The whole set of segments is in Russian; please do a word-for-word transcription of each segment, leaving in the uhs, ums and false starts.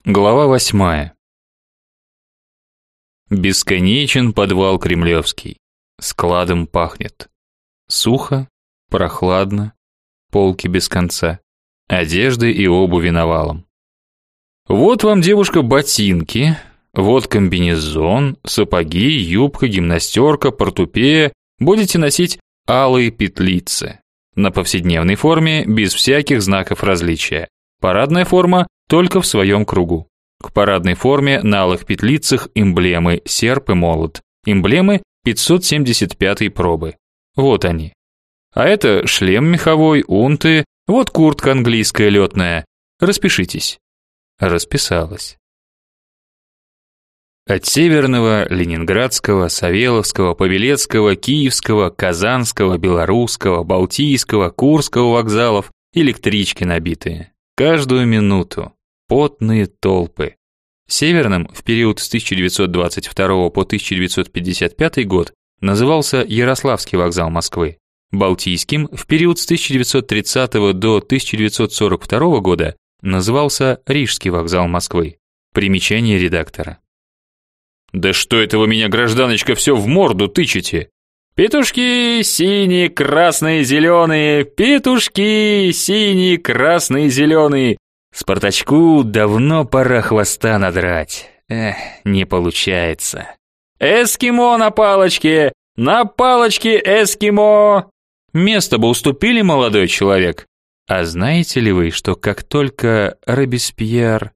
Глава восьмая. Бесконечен подвал Кремлевский. Складом пахнет. Сухо, прохладно, полки без конца, одежды и обуви навалом. Вот вам, девушка, ботинки, вот комбинезон, сапоги, юбка, гимнастерка, портупея. Будете носить алые петлицы. На повседневной форме без всяких знаков различия. Парадная форма только в своем кругу. К парадной форме на алых петлицах эмблемы серп и молот. Эмблемы пятьсот семьдесят пятой пробы. Вот они. А это шлем меховой, унты, вот куртка английская летная. Распишитесь. Расписалась. От Северного, Ленинградского, Савеловского, Павелецкого, Киевского, Казанского, Белорусского, Балтийского, Курского вокзалов электрички набитые. Каждую минуту. Потные толпы. Северным в период с тысяча девятьсот двадцать второго по тысяча девятьсот пятьдесят пятый год назывался Ярославский вокзал Москвы. Балтийским в период с тысяча девятьсот тридцатого до тысяча девятьсот сорок второго года назывался Рижский вокзал Москвы. Примечание редактора. Да что это вы меня, гражданочка, все в морду тычете? Петушки синие, красные, зеленые, петушки синие, красные, зеленые. Спартачку давно пора хвоста надрать. Эх, не получается. Эскимо на палочке, на палочке эскимо. Место бы уступили, молодой человек. А знаете ли вы, что как только Робеспьер...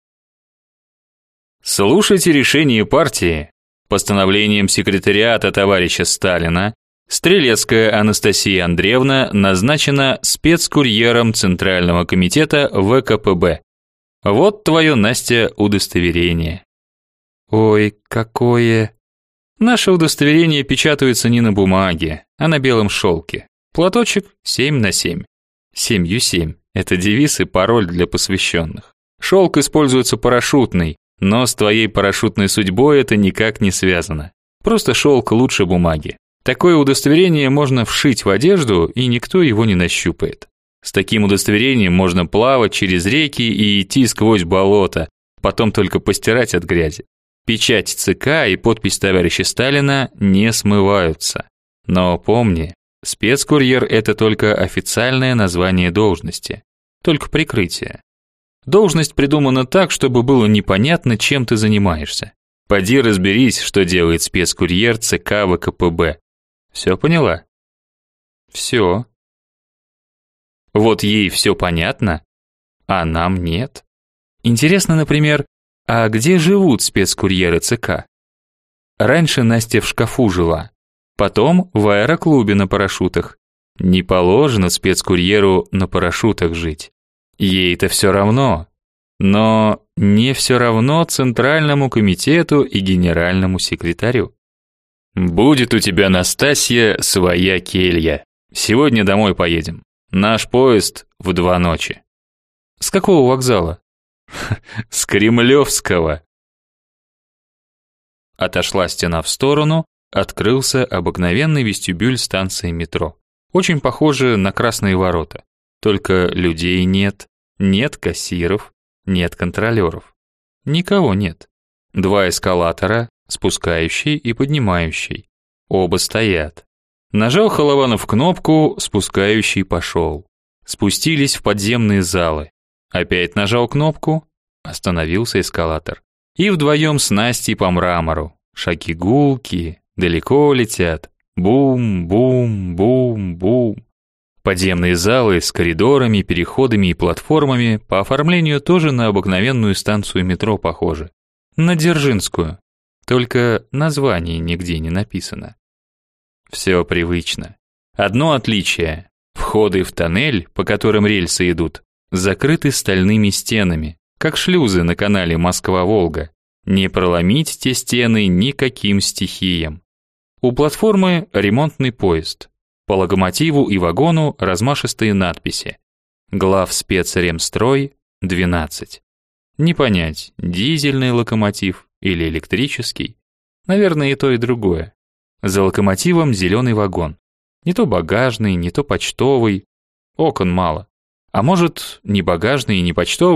Слушайте решение партии. Постановлением секретариата товарища Сталина Стрелецкая Анастасия Андреевна назначена спецкурьером Центрального комитета вэ ка пэ бэ. Вот твое, Настя, удостоверение. Ой, какое... Наше удостоверение печатается не на бумаге, а на белом шелке. Платочек семь на семь. Семью семь – это девиз и пароль для посвященных. Шелк используется парашютный, но с твоей парашютной судьбой это никак не связано. Просто шелк лучше бумаги. Такое удостоверение можно вшить в одежду, и никто его не нащупает. С таким удостоверением можно плавать через реки и идти сквозь болото, потом только постирать от грязи. Печать ЦК и подпись товарища Сталина не смываются. Но помни, спецкурьер – это только официальное название должности, только прикрытие. Должность придумана так, чтобы было непонятно, чем ты занимаешься. Поди разберись, что делает спецкурьер ЦК вэ ка пэ бэ. Все поняла? Все. Вот ей все понятно, а нам нет. Интересно, например, а где живут спецкурьеры ЦК? Раньше Настя в шкафу жила, потом в аэроклубе на парашютах. Не положено спецкурьеру на парашютах жить. Ей-то все равно. Но не все равно Центральному комитету и генеральному секретарю. Будет у тебя, Настасья, своя келья. Сегодня домой поедем. Наш поезд в два ночи. С какого вокзала? С Кремлевского. Отошла стена в сторону, открылся обыкновенный вестибюль станции метро. Очень похоже на Красные ворота. Только людей нет, нет кассиров, нет контролеров. Никого нет. Два эскалатора, спускающий и поднимающий. Оба стоят. Нажал Холованов кнопку, спускающий пошел. Спустились в подземные залы. Опять нажал кнопку, остановился эскалатор. И вдвоем с Настей по мрамору. Шаги гулкие, далеко летят. Бум, бум, бум, бум. Подземные залы с коридорами, переходами и платформами по оформлению тоже на обыкновенную станцию метро похожи. На Дзержинскую. Только название нигде не написано. Все привычно. Одно отличие. Входы в тоннель, по которым рельсы идут, закрыты стальными стенами, как шлюзы на канале Москва-Волга. Не проломить те стены никаким стихиям. У платформы ремонтный поезд. По локомотиву и вагону размашистые надписи. Главспецремстрой двенадцать. Не понять, дизельный локомотив или электрический. Наверное, и то, и другое. За локомотивом зеленый вагон. Не то багажный, не то почтовый. Окон мало. А может, не багажный и не почтовый,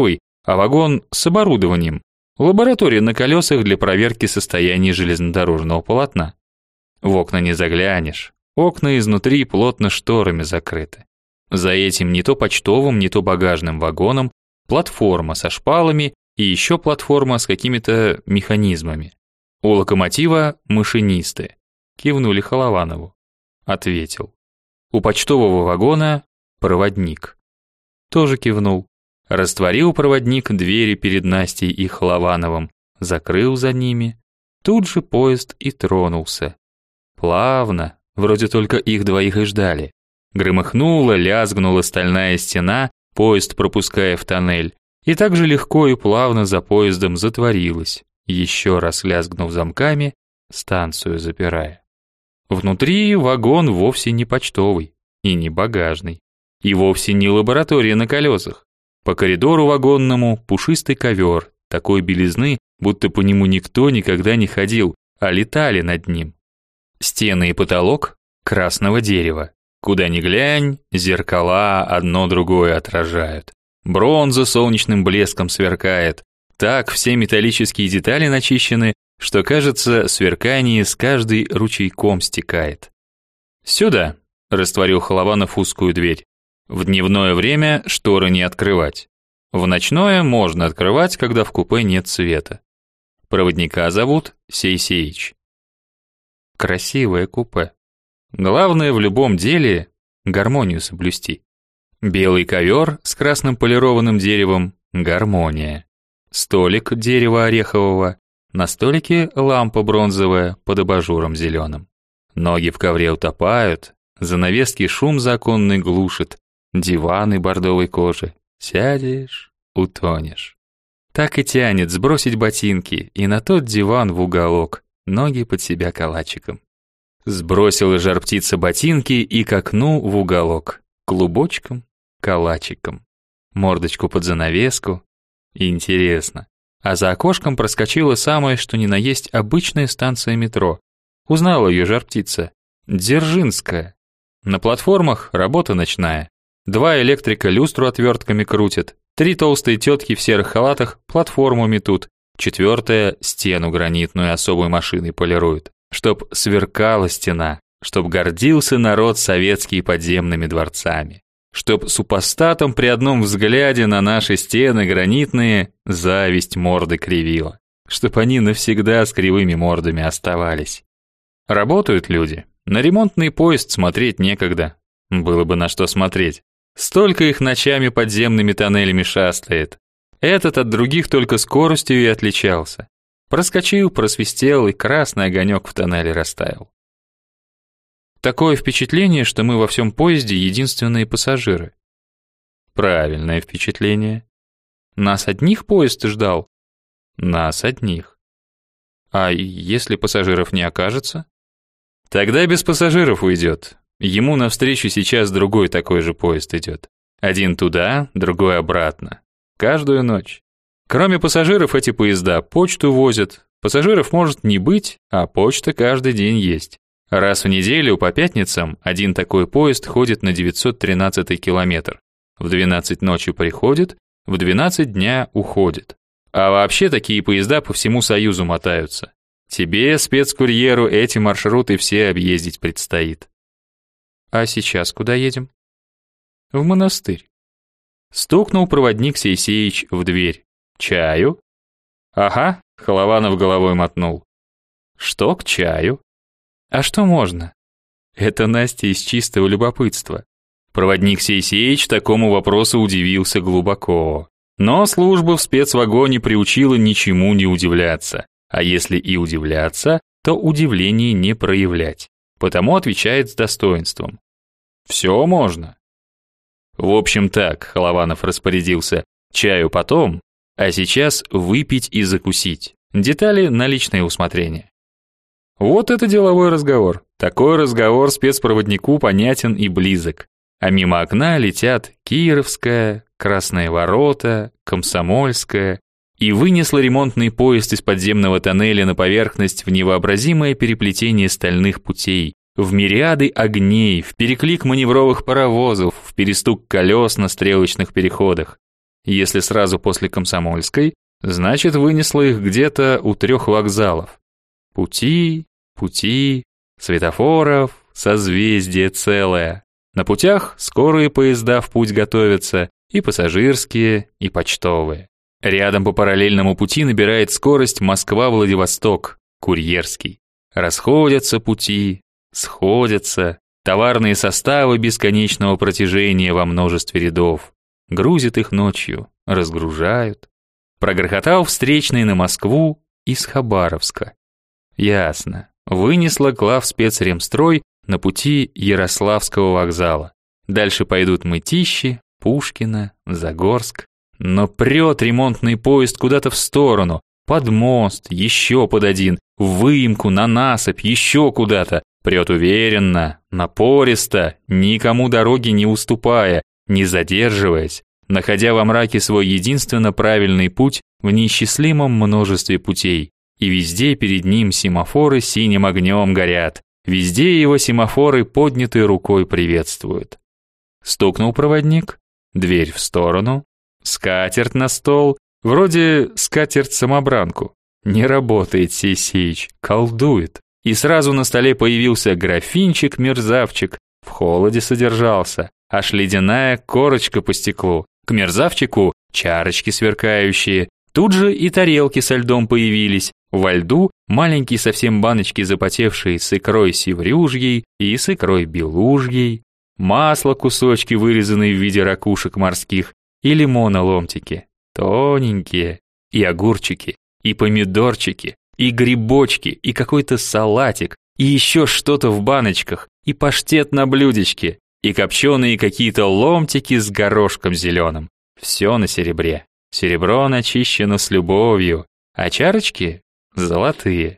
а вагон с оборудованием. Лаборатория на колесах для проверки состояния железнодорожного полотна. В окна не заглянешь. Окна изнутри плотно шторами закрыты. За этим не то почтовым, не то багажным вагоном платформа со шпалами и еще платформа с какими-то механизмами. У локомотива машинисты. Кивнули Холованову. Ответил. У почтового вагона проводник. Тоже кивнул. Растворил проводник двери перед Настей и Холовановым, закрыл за ними. Тут же поезд и тронулся. Плавно, вроде только их двоих и ждали. Громыхнула, лязгнула стальная стена, поезд пропуская в тоннель, и так же легко и плавно за поездом затворилась, еще раз лязгнув замками, станцию запирая. Внутри вагон вовсе не почтовый и не багажный, и вовсе не лаборатория на колесах. По коридору вагонному пушистый ковер, такой белизны, будто по нему никто никогда не ходил, а летали над ним. Стены и потолок красного дерева. Куда ни глянь, зеркала одно другое отражают. Бронза солнечным блеском сверкает. Так все металлические детали начищены, что, кажется, сверкание с каждой ручейком стекает. «Сюда», — растворил Холованов узкую дверь. «В дневное время шторы не открывать. В ночное можно открывать, когда в купе нет света. Проводника зовут Сейсеич». Красивое купе. Главное в любом деле — гармонию соблюсти. Белый ковер с красным полированным деревом — гармония. Столик дерева орехового, на столике лампа бронзовая под абажуром зеленым. Ноги в ковре утопают, занавески шум законный глушит, диваны бордовой кожи. Сядешь — утонешь. Так и тянет сбросить ботинки и на тот диван в уголок, ноги под себя калачиком. Сбросила жар-птица ботинки и к окну в уголок, клубочком, калачиком, мордочку под занавеску. Интересно. А за окошком проскочила самая что ни на есть обычная станция метро. Узнала ее жар-птица. Дзержинская. На платформах работа ночная. Два электрика люстру отвертками крутят. Три толстые тетки в серых халатах платформу метут. Четвертая стену гранитную особой машиной полирует. Чтоб сверкала стена. Чтоб гордился народ советский подземными дворцами. Чтоб супостатам при одном взгляде на наши стены гранитные зависть морды кривила. Чтоб они навсегда с кривыми мордами оставались. Работают люди. На ремонтный поезд смотреть некогда. Было бы на что смотреть. Столько их ночами подземными тоннелями шастает. Этот от других только скоростью и отличался. Проскочил, просвистел, и красный огонек в тоннеле растаял. Такое впечатление, что мы во всем поезде единственные пассажиры. Правильное впечатление. Нас одних поезд ждал? Нас одних. А если пассажиров не окажется? Тогда без пассажиров уйдет. Ему навстречу сейчас другой такой же поезд идет. Один туда, другой обратно. Каждую ночь. Кроме пассажиров эти поезда почту возят. Пассажиров может не быть, а почта каждый день есть. Раз в неделю по пятницам один такой поезд ходит на девятьсот тринадцатый километр. В двенадцать ночи приходит, в двенадцать дня уходит. А вообще такие поезда по всему Союзу мотаются. Тебе, спецкурьеру, эти маршруты все объездить предстоит. А сейчас куда едем? В монастырь. Стукнул проводник Сейсеич в дверь. Чаю? Ага, Холованов головой мотнул. Что к чаю? А что можно? Это Настя из чистого любопытства. Проводник Сейсеич такому вопросу удивился глубоко. Но служба в спецвагоне приучила ничему не удивляться. А если и удивляться, то удивление не проявлять. Потому отвечает с достоинством. Все можно. В общем так, Холованов распорядился, чаю потом, а сейчас выпить и закусить. Детали на личное усмотрение. Вот это деловой разговор. Такой разговор спецпроводнику понятен и близок. А мимо окна летят Кировская, Красные ворота, Комсомольская, и вынесла ремонтный поезд из подземного тоннеля на поверхность в невообразимое переплетение стальных путей, в мириады огней, в переклик маневровых паровозов, в перестук колес на стрелочных переходах. Если сразу после Комсомольской, значит, вынесло их где-то у трех вокзалов. Пути, пути, светофоров, созвездие целое. На путях скорые поезда в путь готовятся, и пассажирские, и почтовые. Рядом по параллельному пути набирает скорость Москва-Владивосток, курьерский. Расходятся пути, сходятся, товарные составы бесконечного протяжения во множестве рядов. Грузят их ночью, разгружают. Прогрохотал встречный на Москву из Хабаровска. Ясно, вынесла главспецремстрой на пути Ярославского вокзала. Дальше пойдут Мытищи, Пушкино, Загорск. Но прет ремонтный поезд куда-то в сторону, под мост, еще под один, в выемку, на насыпь, еще куда-то. Прет уверенно, напористо, никому дороги не уступая, не задерживаясь, находя во мраке свой единственно правильный путь в неисчислимом множестве путей. И везде перед ним семафоры синим огнем горят, везде его семафоры поднятой рукой приветствуют. Стукнул проводник, дверь в сторону, скатерть на стол, вроде скатерть-самобранку. Не работает Сей-Сеич, колдует. И сразу на столе появился графинчик-мерзавчик, в холоде содержался, аж ледяная корочка по стеклу. К мерзавчику чарочки сверкающие, тут же и тарелки со льдом появились, во льду маленькие совсем баночки запотевшие с икрой севрюжьей и с икрой белужьей, масло кусочки, вырезанные в виде ракушек морских, и лимона ломтики, тоненькие, и огурчики, и помидорчики, и грибочки, и какой-то салатик, и еще что-то в баночках, и паштет на блюдечке, и копченые какие-то ломтики с горошком зеленым. Все на серебре. Серебро начищено с любовью, а чарочки золотые.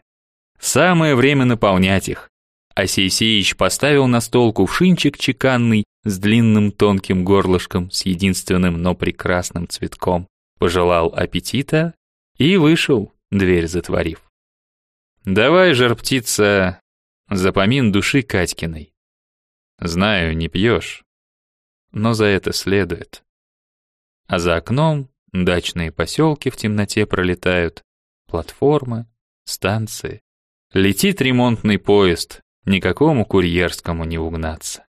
Самое время наполнять их. А Сей-Сеич поставил на стол кувшинчик чеканный с длинным тонким горлышком с единственным, но прекрасным цветком, пожелал аппетита и вышел, дверь затворив. Давай, жар-птица, запомин души Катькиной. Знаю, не пьешь, но за это следует. А за окном дачные поселки в темноте пролетают, платформы, станции. Летит ремонтный поезд, никакому курьерскому не угнаться.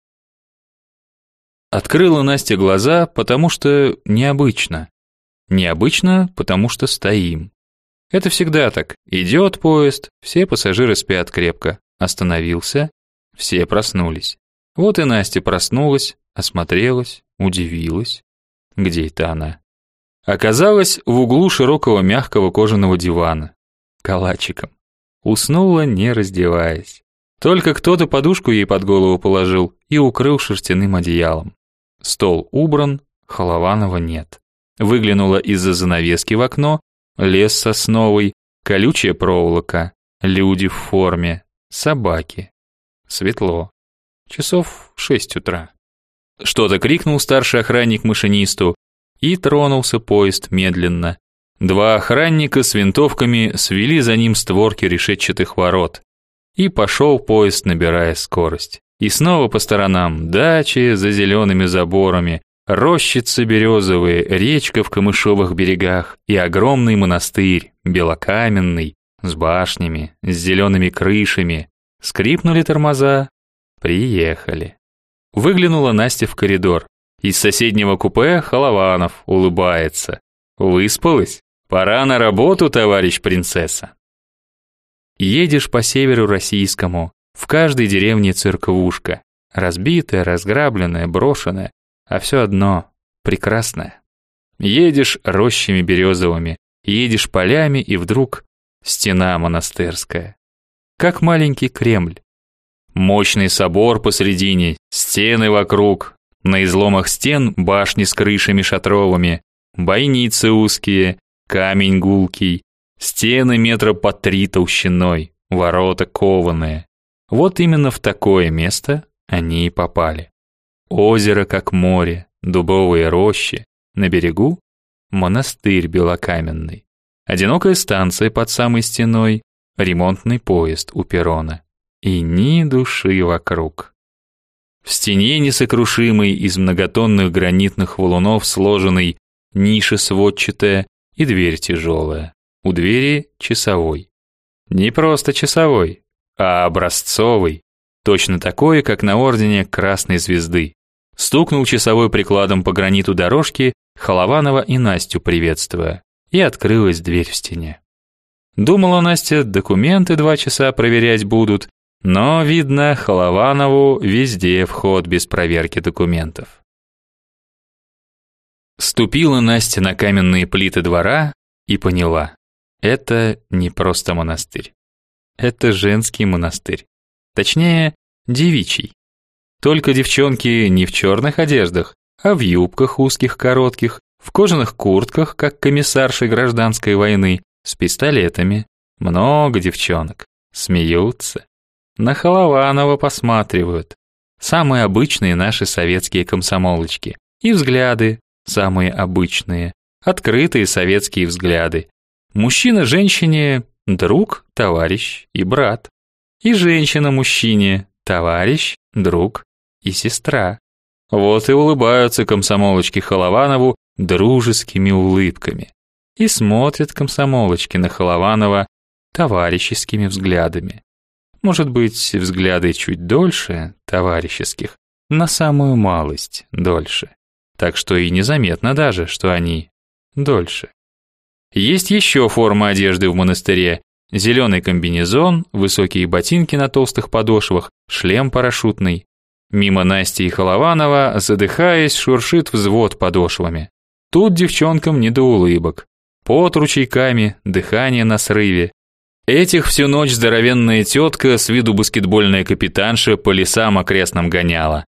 Открыла Настя глаза, потому что необычно. Необычно, потому что стоим. Это всегда так. Идет поезд, все пассажиры спят крепко. Остановился, все проснулись. Вот и Настя проснулась, осмотрелась, удивилась. Где это она? Оказалась в углу широкого мягкого кожаного дивана, калачиком. Уснула, не раздеваясь. Только кто-то подушку ей под голову положил и укрыл шерстяным одеялом. Стол убран, Холованова нет. Выглянула из-за занавески в окно, лес сосновый, колючая проволока, люди в форме, собаки. Светло. Часов шесть утра. Что-то крикнул старший охранник машинисту, и тронулся поезд медленно. Два охранника с винтовками свели за ним створки решетчатых ворот. И пошел поезд, набирая скорость. И снова по сторонам дачи за зелеными заборами, рощицы березовые, речка в камышовых берегах и огромный монастырь, белокаменный, с башнями, с зелеными крышами. Скрипнули тормоза, приехали. Выглянула Настя в коридор. Из соседнего купе Холованов улыбается. Выспалась? Пора на работу, товарищ принцесса. Едешь по северу российскому, в каждой деревне церквушка, разбитая, разграбленная, брошенная, а все одно прекрасное. Едешь рощами березовыми, едешь полями, и вдруг стена монастырская. Как маленький Кремль. Мощный собор посредине, стены вокруг, на изломах стен башни с крышами шатровыми, бойницы узкие, камень гулкий, стены метра по три толщиной, ворота кованые. Вот именно в такое место они и попали. Озеро как море, дубовые рощи, на берегу монастырь белокаменный. Одинокая станция под самой стеной, ремонтный поезд у перрона. И ни души вокруг. В стене несокрушимой из многотонных гранитных валунов сложенный ниша сводчатая и дверь тяжелая. У двери часовой. Не просто часовой, а образцовый, точно такой, как на ордене Красной Звезды. Стукнул часовой прикладом по граниту дорожки, Холованова и Настю приветствуя, и открылась дверь в стене. Думала Настя, документы два часа проверять будут, но, видно, Холованову везде вход без проверки документов. Ступила Настя на каменные плиты двора и поняла: это не просто монастырь. Это женский монастырь. Точнее, девичий. Только девчонки не в черных одеждах, а в юбках узких коротких, в кожаных куртках, как комиссарши гражданской войны, с пистолетами. Много девчонок. Смеются. На Холованова посматривают. Самые обычные наши советские комсомолочки. И взгляды самые обычные. Открытые советские взгляды. Мужчина женщине – друг, товарищ и брат. И женщина мужчине – товарищ, друг и сестра. Вот и улыбаются комсомолочки Холованову дружескими улыбками. И смотрят комсомолочки на Холованова товарищескими взглядами. Может быть, взгляды чуть дольше товарищеских, на самую малость дольше. Так что и незаметно даже, что они дольше. Есть еще форма одежды в монастыре. Зеленый комбинезон, высокие ботинки на толстых подошвах, шлем парашютный. Мимо Насти и Холованова, задыхаясь, шуршит взвод подошвами. Тут девчонкам не до улыбок. Пот ручейками, дыхание на срыве. Этих всю ночь здоровенная тетка, с виду баскетбольная капитанша, по лесам окрестным гоняла.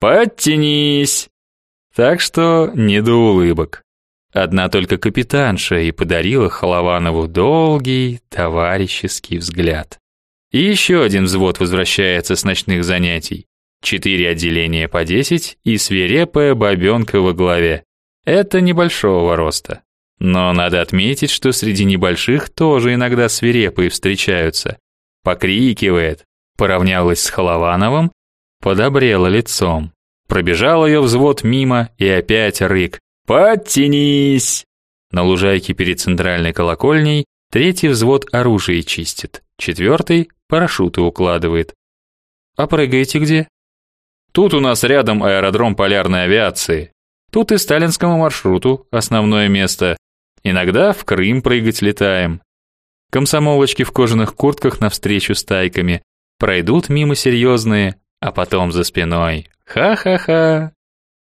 Подтянись! Так что не до улыбок. Одна только капитанша и подарила Холованову долгий товарищеский взгляд. И еще один взвод возвращается с ночных занятий. Четыре отделения по десять и свирепая бабенка во главе. Это небольшого роста. Но надо отметить, что среди небольших тоже иногда свирепые встречаются. Покрикивает, поравнялась с Холовановым, подобрела лицом. Пробежал ее взвод мимо и опять рык. «Подтянись!» На лужайке перед центральной колокольней третий взвод оружие чистит, четвертый парашюты укладывает. «А прыгаете где?» «Тут у нас рядом аэродром полярной авиации. Тут и сталинскому маршруту основное место. Иногда в Крым прыгать летаем». Комсомолочки в кожаных куртках навстречу стайками. Пройдут мимо серьезные, а потом за спиной. Ха-ха-ха.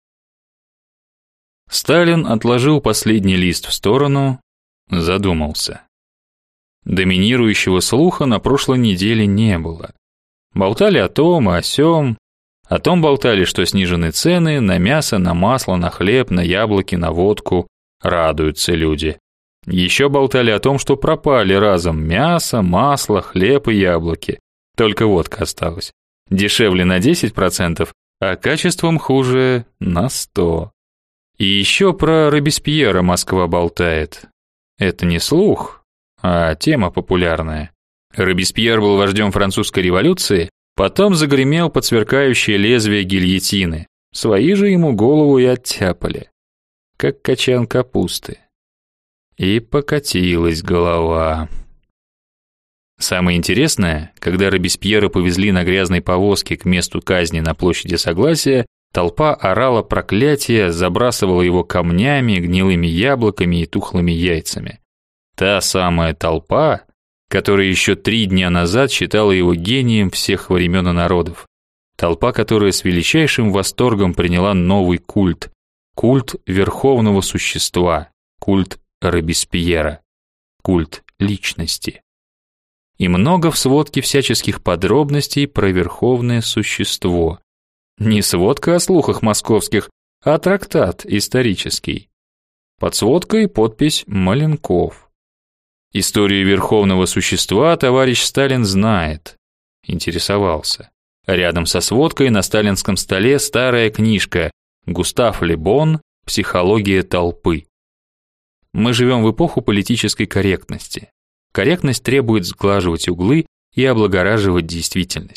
Сталин отложил последний лист в сторону, задумался. Доминирующего слуха на прошлой неделе не было. Болтали о том и о сём. О том болтали, что снижены цены на мясо, на масло, на хлеб, на яблоки, на водку. Радуются люди. Еще болтали о том, что пропали разом мясо, масло, хлеб и яблоки. Только водка осталась. Дешевле на десять процентов, а качеством хуже на сто процентов. И еще про Робеспьера Москва болтает. Это не слух, а тема популярная. Робеспьер был вождем французской революции, потом загремел под сверкающее лезвие гильотины. Свои же ему голову и оттяпали, как качан капусты. И покатилась голова. Самое интересное, когда Робеспьера повезли на грязной повозке к месту казни на площади Согласия, толпа орала проклятия, забрасывала его камнями, гнилыми яблоками и тухлыми яйцами. Та самая толпа, которая еще три дня назад считала его гением всех времен и народов. Толпа, которая с величайшим восторгом приняла новый культ. Культ верховного существа. Культ Робеспьера. Культ личности. И много в сводке всяческих подробностей про верховное существо. Не сводка о слухах московских, а трактат исторический. Под сводкой подпись «Маленков». Историю верховного существа товарищ Сталин знает. Интересовался. Рядом со сводкой на сталинском столе старая книжка «Густав Ле Бон. Психология толпы». Мы живем в эпоху политической корректности. Корректность требует сглаживать углы и облагораживать действительность.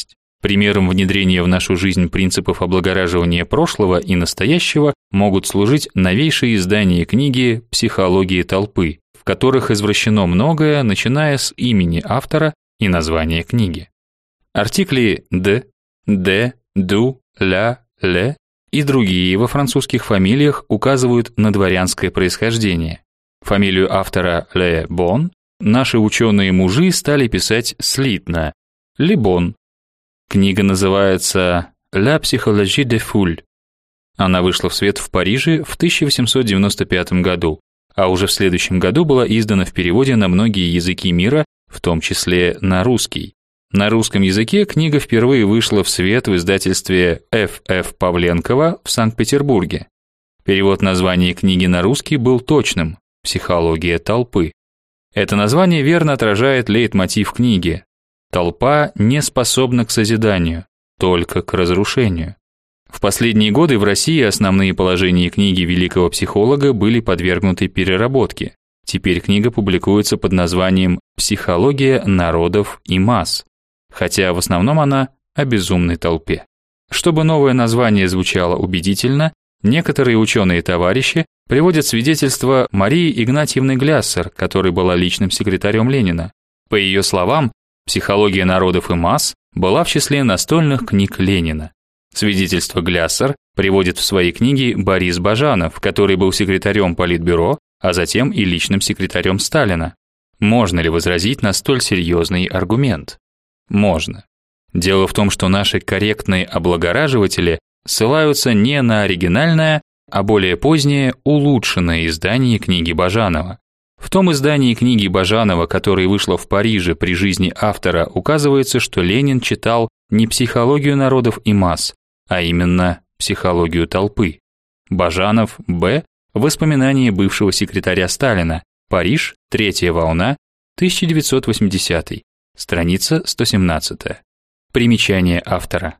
Примером внедрения в нашу жизнь принципов облагораживания прошлого и настоящего могут служить новейшие издания книги «Психология толпы», в которых извращено многое, начиная с имени автора и названия книги. Артикли «д», «д», «ду», «ля», «ле» и другие во французских фамилиях указывают на дворянское происхождение. Фамилию автора Ле Бон наши ученые-мужи стали писать слитно – Лебон. Книга называется «La psychologie des foules». Она вышла в свет в Париже в тысяча восемьсот девяносто пятом году, а уже в следующем году была издана в переводе на многие языки мира, в том числе на русский. На русском языке книга впервые вышла в свет в издательстве эф эф Павленкова в Санкт-Петербурге. Перевод названия книги на русский был точным – «Психология толпы». Это название верно отражает лейтмотив книги. Толпа не способна к созиданию, только к разрушению. В последние годы в России основные положения книги великого психолога были подвергнуты переработке. Теперь книга публикуется под названием «Психология народов и масс», хотя в основном она о безумной толпе. Чтобы новое название звучало убедительно, некоторые ученые-товарищи приводят свидетельство Марии Игнатьевны Гляссер, которая была личным секретарем Ленина. По ее словам, «Психология народов и масс» была в числе настольных книг Ленина. Свидетельство Гляссер приводит в своей книге Борис Бажанов, который был секретарем Политбюро, а затем и личным секретарем Сталина. Можно ли возразить на столь серьезный аргумент? Можно. Дело в том, что наши корректные облагораживатели ссылаются не на оригинальное, а более позднее улучшенное издание книги Бажанова. В том издании книги Бажанова, которое вышло в Париже при жизни автора, указывается, что Ленин читал не психологию народов и масс, а именно психологию толпы. Бажанов, Б. Воспоминания бывшего секретаря Сталина. Париж, третья волна, тысяча девятьсот восьмидесятый. Страница сто семнадцатая. Примечание автора.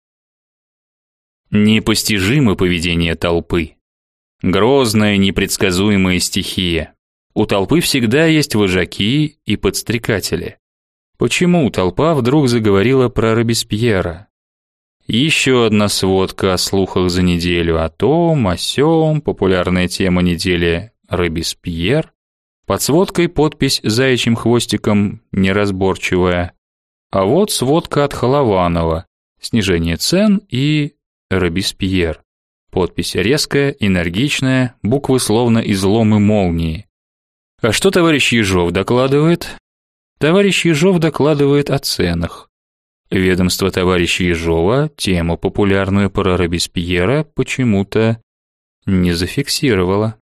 Непостижимо поведение толпы. Грозная, непредсказуемая стихия. У толпы всегда есть вожаки и подстрекатели. Почему толпа вдруг заговорила про Робеспьера? Еще одна сводка о слухах за неделю о том, о сём, популярная тема недели Робеспьер. Под сводкой подпись заячьим хвостиком неразборчивая. А вот сводка от Холованова. Снижение цен и Робеспьер. Подпись резкая, энергичная, буквы словно изломы молнии. А что товарищ Ежов докладывает? Товарищ Ежов докладывает о ценах. Ведомство товарища Ежова тему популярную про Робеспьера почему-то не зафиксировало.